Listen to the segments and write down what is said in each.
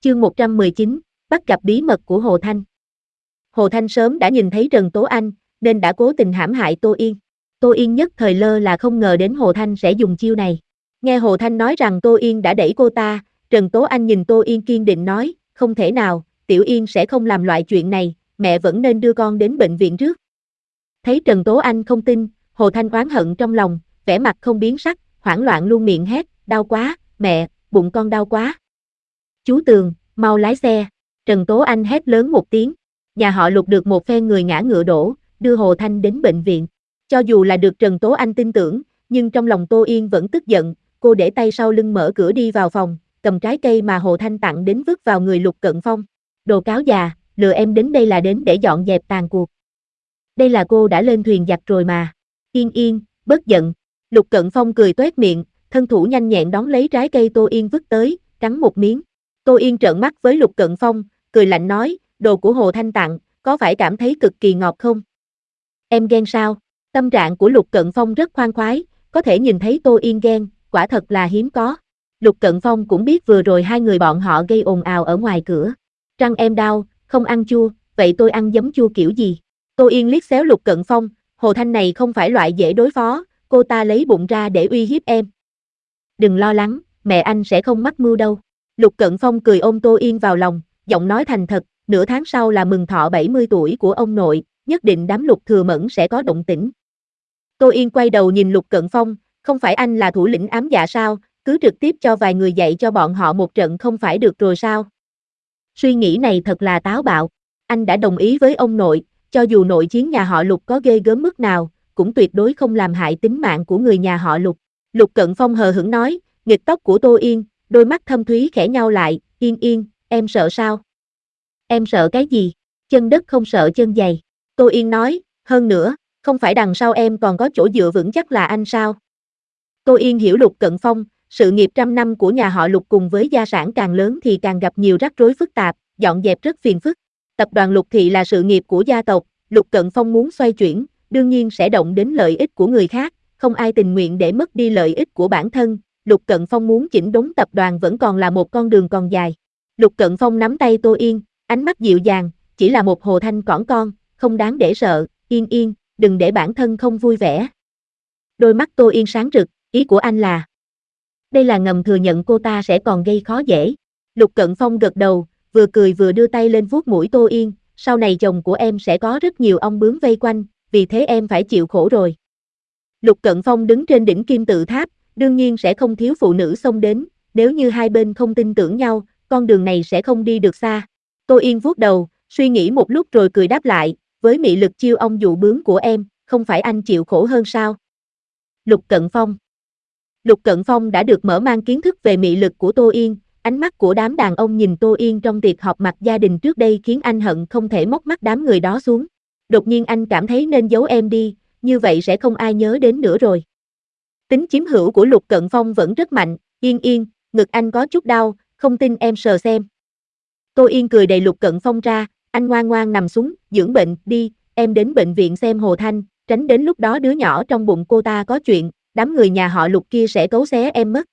Chương 119, bắt gặp bí mật của Hồ Thanh. Hồ Thanh sớm đã nhìn thấy Trần Tố Anh, nên đã cố tình hãm hại Tô Yên. Tô Yên nhất thời lơ là không ngờ đến Hồ Thanh sẽ dùng chiêu này. Nghe Hồ Thanh nói rằng Tô Yên đã đẩy cô ta, Trần Tố Anh nhìn Tô Yên kiên định nói, không thể nào, Tiểu Yên sẽ không làm loại chuyện này, mẹ vẫn nên đưa con đến bệnh viện trước. Thấy Trần Tố Anh không tin, Hồ Thanh oán hận trong lòng, vẻ mặt không biến sắc, hoảng loạn luôn miệng hét, đau quá, mẹ, bụng con đau quá. Chú Tường, mau lái xe. Trần Tố Anh hét lớn một tiếng. Nhà họ Lục được một phen người ngã ngựa đổ, đưa Hồ Thanh đến bệnh viện. Cho dù là được Trần Tố Anh tin tưởng, nhưng trong lòng Tô Yên vẫn tức giận, cô để tay sau lưng mở cửa đi vào phòng, cầm trái cây mà Hồ Thanh tặng đến vứt vào người Lục Cận Phong. Đồ cáo già, lừa em đến đây là đến để dọn dẹp tàn cuộc. Đây là cô đã lên thuyền giặc rồi mà. Yên Yên, bớt giận. Lục Cận Phong cười toét miệng, thân thủ nhanh nhẹn đón lấy trái cây Tô Yên vứt tới, cắn một miếng. Tô Yên trợn mắt với Lục Cận Phong, cười lạnh nói, đồ của Hồ Thanh tặng, có phải cảm thấy cực kỳ ngọt không? Em ghen sao? Tâm trạng của Lục Cận Phong rất khoan khoái, có thể nhìn thấy Tô Yên ghen, quả thật là hiếm có. Lục Cận Phong cũng biết vừa rồi hai người bọn họ gây ồn ào ở ngoài cửa. Răng em đau, không ăn chua, vậy tôi ăn giấm chua kiểu gì? Tô Yên liếc xéo Lục Cận Phong, Hồ Thanh này không phải loại dễ đối phó, cô ta lấy bụng ra để uy hiếp em. Đừng lo lắng, mẹ anh sẽ không mắc mưu đâu. Lục Cận Phong cười ôm Tô Yên vào lòng, giọng nói thành thật, nửa tháng sau là mừng thọ 70 tuổi của ông nội, nhất định đám Lục Thừa Mẫn sẽ có động tĩnh. Tô Yên quay đầu nhìn Lục Cận Phong, không phải anh là thủ lĩnh ám dạ sao, cứ trực tiếp cho vài người dạy cho bọn họ một trận không phải được rồi sao? Suy nghĩ này thật là táo bạo, anh đã đồng ý với ông nội, cho dù nội chiến nhà họ Lục có ghê gớm mức nào, cũng tuyệt đối không làm hại tính mạng của người nhà họ Lục. Lục Cận Phong hờ hững nói, nghịch tóc của Tô Yên, đôi mắt thâm thúy khẽ nhao lại, Yên Yên, em sợ sao? Em sợ cái gì? Chân đất không sợ chân dày. Tô Yên nói, hơn nữa, không phải đằng sau em còn có chỗ dựa vững chắc là anh sao? Tô Yên hiểu Lục Cận Phong, sự nghiệp trăm năm của nhà họ Lục cùng với gia sản càng lớn thì càng gặp nhiều rắc rối phức tạp, dọn dẹp rất phiền phức. Tập đoàn Lục Thị là sự nghiệp của gia tộc, Lục Cận Phong muốn xoay chuyển, đương nhiên sẽ động đến lợi ích của người khác, không ai tình nguyện để mất đi lợi ích của bản thân. Lục Cận Phong muốn chỉnh đốn tập đoàn vẫn còn là một con đường còn dài. Lục Cận Phong nắm tay Tô Yên, ánh mắt dịu dàng, chỉ là một Hồ Thanh cỏn con, không đáng để sợ, Yên Yên, đừng để bản thân không vui vẻ. Đôi mắt Tô Yên sáng rực, ý của anh là... Đây là ngầm thừa nhận cô ta sẽ còn gây khó dễ. Lục Cận Phong gật đầu, vừa cười vừa đưa tay lên vuốt mũi Tô Yên, sau này chồng của em sẽ có rất nhiều ong bướm vây quanh, vì thế em phải chịu khổ rồi. Lục Cận Phong đứng trên đỉnh kim tự tháp, đương nhiên sẽ không thiếu phụ nữ xông đến, nếu như hai bên không tin tưởng nhau, con đường này sẽ không đi được xa. Tô Yên vuốt đầu, suy nghĩ một lúc rồi cười đáp lại, với mị lực chiêu ong dụ bướm của em, không phải anh chịu khổ hơn sao? Lục Cận Phong. Lục Cận Phong đã được mở mang kiến thức về mị lực của Tô Yên, ánh mắt của đám đàn ông nhìn Tô Yên trong tiệc họp mặt gia đình trước đây khiến anh hận không thể móc mắt đám người đó xuống. Đột nhiên anh cảm thấy nên giấu em đi, như vậy sẽ không ai nhớ đến nữa rồi. Tính chiếm hữu của Lục Cận Phong vẫn rất mạnh, Yên Yên, ngực anh có chút đau, không tin em sờ xem. Tô Yên cười đầy Lục Cận Phong ra, anh ngoan ngoan nằm xuống, dưỡng bệnh, đi, em đến bệnh viện xem Hồ Thanh, tránh đến lúc đó đứa nhỏ trong bụng cô ta có chuyện, đám người nhà họ Lục kia sẽ cấu xé em mất.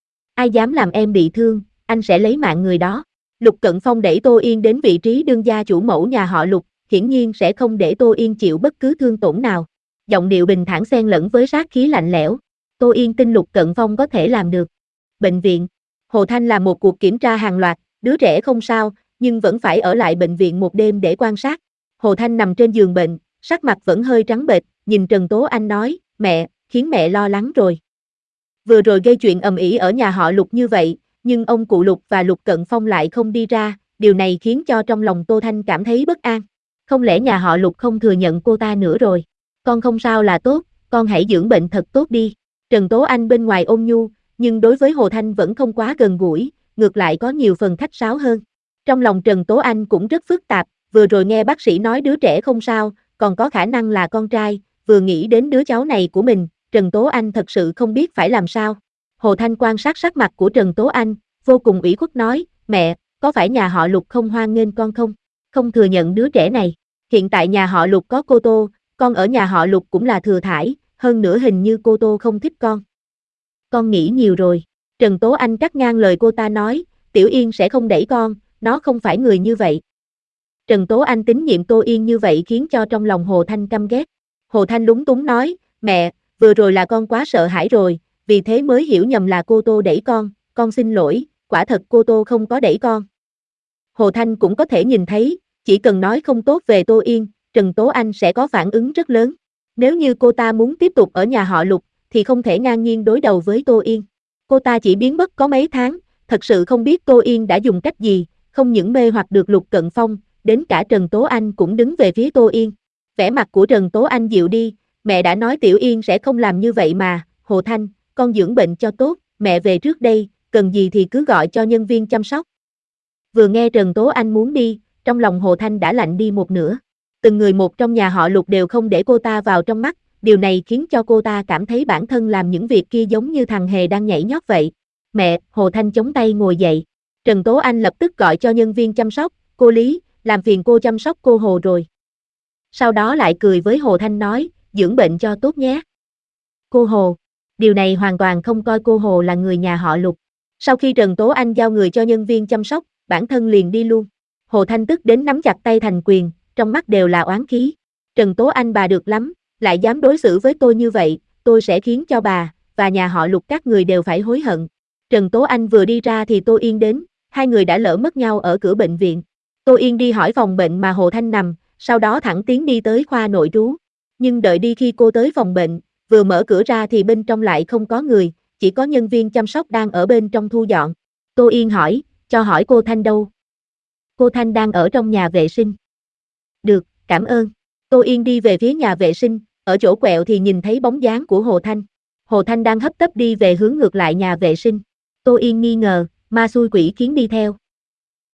Ai dám làm em bị thương, anh sẽ lấy mạng người đó. Lục Cận Phong đẩy Tô Yên đến vị trí đương gia chủ mẫu nhà họ Lục, hiển nhiên sẽ không để Tô Yên chịu bất cứ thương tổn nào. Giọng điệu bình thản xen lẫn với sát khí lạnh lẽo. Tô Yên tin Lục Cận Phong có thể làm được. Bệnh viện. Hồ Thanh làm một cuộc kiểm tra hàng loạt, đứa trẻ không sao, nhưng vẫn phải ở lại bệnh viện một đêm để quan sát. Hồ Thanh nằm trên giường bệnh, sắc mặt vẫn hơi trắng bệch, nhìn Trần Tố Anh nói, mẹ, khiến mẹ lo lắng rồi. Vừa rồi gây chuyện ầm ĩ ở nhà họ Lục như vậy, nhưng ông cụ Lục và Lục Cận Phong lại không đi ra, điều này khiến cho trong lòng Tô Thanh cảm thấy bất an. Không lẽ nhà họ Lục không thừa nhận cô ta nữa rồi? Con không sao là tốt, con hãy dưỡng bệnh thật tốt đi. Trần Tố Anh bên ngoài ôn nhu, nhưng đối với Hồ Thanh vẫn không quá gần gũi, ngược lại có nhiều phần khách sáo hơn. Trong lòng Trần Tố Anh cũng rất phức tạp, vừa rồi nghe bác sĩ nói đứa trẻ không sao, còn có khả năng là con trai, vừa nghĩ đến đứa cháu này của mình, Trần Tố Anh thật sự không biết phải làm sao. Hồ Thanh quan sát sắc mặt của Trần Tố Anh, vô cùng ủy khuất nói, mẹ, có phải nhà họ Lục không hoan nghênh con không? Không thừa nhận đứa trẻ này. Hiện tại nhà họ Lục có cô Tô, con ở nhà họ Lục cũng là thừa thải, hơn nữa hình như cô Tô không thích con. Con nghĩ nhiều rồi. Trần Tố Anh cắt ngang lời cô ta nói, Tiểu Yên sẽ không đẩy con, nó không phải người như vậy. Trần Tố Anh tín nhiệm Tô Yên như vậy khiến cho trong lòng Hồ Thanh căm ghét. Hồ Thanh lúng túng nói, mẹ, vừa rồi là con quá sợ hãi rồi, vì thế mới hiểu nhầm là cô Tô đẩy con xin lỗi, quả thật cô Tô không có đẩy con. Hồ Thanh cũng có thể nhìn thấy, chỉ cần nói không tốt về Tô Yên, Trần Tố Anh sẽ có phản ứng rất lớn. Nếu như cô ta muốn tiếp tục ở nhà họ Lục, thì không thể ngang nhiên đối đầu với Tô Yên. Cô ta chỉ biến mất có mấy tháng, thật sự không biết Tô Yên đã dùng cách gì, không những mê hoặc được Lục Cận Phong, đến cả Trần Tố Anh cũng đứng về phía Tô Yên. Vẻ mặt của Trần Tố Anh dịu đi, mẹ đã nói Tiểu Yên sẽ không làm như vậy mà, Hồ Thanh, con dưỡng bệnh cho tốt, mẹ về trước đây, cần gì thì cứ gọi cho nhân viên chăm sóc. Vừa nghe Trần Tố Anh muốn đi, trong lòng Hồ Thanh đã lạnh đi một nửa. Từng người một trong nhà họ Lục đều không để cô ta vào trong mắt, điều này khiến cho cô ta cảm thấy bản thân làm những việc kia giống như thằng hề đang nhảy nhót vậy. Mẹ, Hồ Thanh chống tay ngồi dậy. Trần Tố Anh lập tức gọi cho nhân viên chăm sóc, cô Lý, làm phiền cô chăm sóc cô Hồ rồi. Sau đó lại cười với Hồ Thanh nói, dưỡng bệnh cho tốt nhé. Cô Hồ, điều này hoàn toàn không coi cô Hồ là người nhà họ Lục. Sau khi Trần Tố Anh giao người cho nhân viên chăm sóc, bản thân liền đi luôn. Hồ Thanh tức đến nắm chặt tay thành quyền, trong mắt đều là oán khí. Trần Tố Anh bà được lắm, lại dám đối xử với tôi như vậy, tôi sẽ khiến cho bà, và nhà họ Lục các người đều phải hối hận. Trần Tố Anh vừa đi ra thì Tô Yên đến, hai người đã lỡ mất nhau ở cửa bệnh viện. Tô Yên đi hỏi phòng bệnh mà Hồ Thanh nằm, sau đó thẳng tiến đi tới khoa nội trú. Nhưng đợi đi khi cô tới phòng bệnh, vừa mở cửa ra thì bên trong lại không có người, chỉ có nhân viên chăm sóc đang ở bên trong thu dọn. Tô Yên hỏi, cho hỏi cô Thanh đâu? Cô Thanh đang ở trong nhà vệ sinh. Được, cảm ơn. Tô Yên đi về phía nhà vệ sinh, ở chỗ quẹo thì nhìn thấy bóng dáng của Hồ Thanh. Hồ Thanh đang hấp tấp đi về hướng ngược lại nhà vệ sinh. Tô Yên nghi ngờ, ma xui quỷ khiến đi theo.